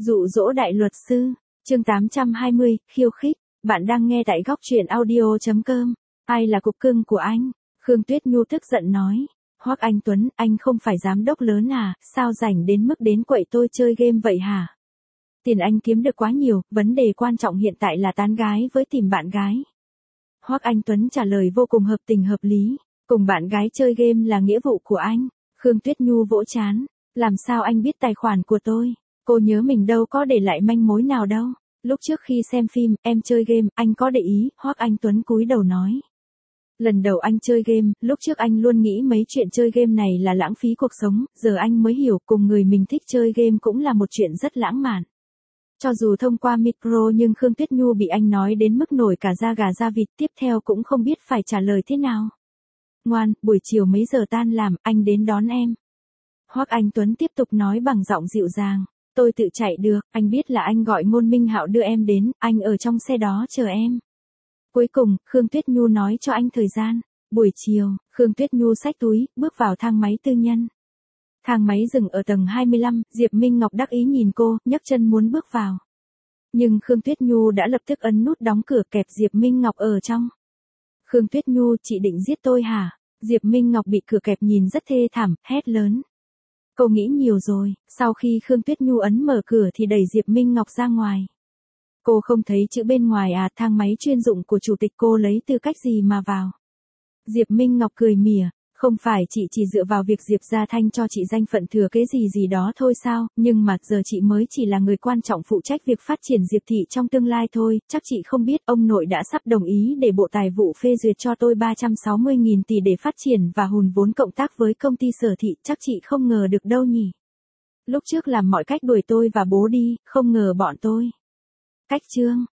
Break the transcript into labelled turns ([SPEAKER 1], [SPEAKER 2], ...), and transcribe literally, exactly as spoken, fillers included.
[SPEAKER 1] Dụ dỗ đại luật sư, chương tám trăm hai mươi, khiêu khích, bạn đang nghe tại góc truyện audio chấm com. Ai là cục cưng của anh? Khương Tuyết Nhu tức giận nói. Hoắc Anh Tuấn, anh không phải giám đốc lớn à, sao rảnh đến mức đến quậy tôi chơi game vậy hả? Tiền anh kiếm được quá nhiều, vấn đề quan trọng hiện tại là tán gái với tìm bạn gái. Hoắc Anh Tuấn trả lời vô cùng hợp tình hợp lý, cùng bạn gái chơi game là nghĩa vụ của anh. Khương Tuyết Nhu vỗ chán, làm sao anh biết tài khoản của tôi? Cô nhớ mình đâu có để lại manh mối nào đâu. Lúc trước khi xem phim, em chơi game, anh có để ý, Hoắc Anh Tuấn cúi đầu nói. Lần đầu anh chơi game, lúc trước anh luôn nghĩ mấy chuyện chơi game này là lãng phí cuộc sống, giờ anh mới hiểu cùng người mình thích chơi game cũng là một chuyện rất lãng mạn. Cho dù thông qua micro nhưng Khương Tuyết Nhu bị anh nói đến mức nổi cả da gà da vịt, tiếp theo cũng không biết phải trả lời thế nào. Ngoan, buổi chiều mấy giờ tan làm, anh đến đón em. Hoắc Anh Tuấn tiếp tục nói bằng giọng dịu dàng. Tôi tự chạy được, anh biết là anh gọi Ngôn Minh Hạo đưa em đến, anh ở trong xe đó chờ em. Cuối cùng, Khương Tuyết Nhu nói cho anh thời gian. Buổi chiều, Khương Tuyết Nhu xách túi, bước vào thang máy tư nhân. Thang máy dừng ở tầng hai mươi lăm, Diệp Minh Ngọc đắc ý nhìn cô, nhấc chân muốn bước vào. Nhưng Khương Tuyết Nhu đã lập tức ấn nút đóng cửa kẹp Diệp Minh Ngọc ở trong. Khương Tuyết Nhu, chị định giết tôi hả? Diệp Minh Ngọc bị cửa kẹp nhìn rất thê thảm, hét lớn. Cô nghĩ nhiều rồi, sau khi Khương Tuyết Nhu ấn mở cửa thì đẩy Diệp Minh Ngọc ra ngoài. Cô không thấy chữ bên ngoài à, thang máy chuyên dụng của chủ tịch cô lấy tư cách gì mà vào. Diệp Minh Ngọc cười mỉa, không phải chị chỉ dựa vào việc Diệp Gia Thanh cho chị danh phận thừa kế gì gì đó thôi sao, nhưng mà giờ chị mới chỉ là người quan trọng phụ trách việc phát triển Diệp Thị trong tương lai thôi, chắc chị không biết ông nội đã sắp đồng ý để Bộ Tài vụ phê duyệt cho tôi ba trăm sáu mươi nghìn tỷ để phát triển và hùn vốn cộng tác với công ty Sở Thị, chắc chị không ngờ được đâu nhỉ. Lúc trước làm mọi cách đuổi tôi và bố đi, không ngờ bọn tôi. Cách trương,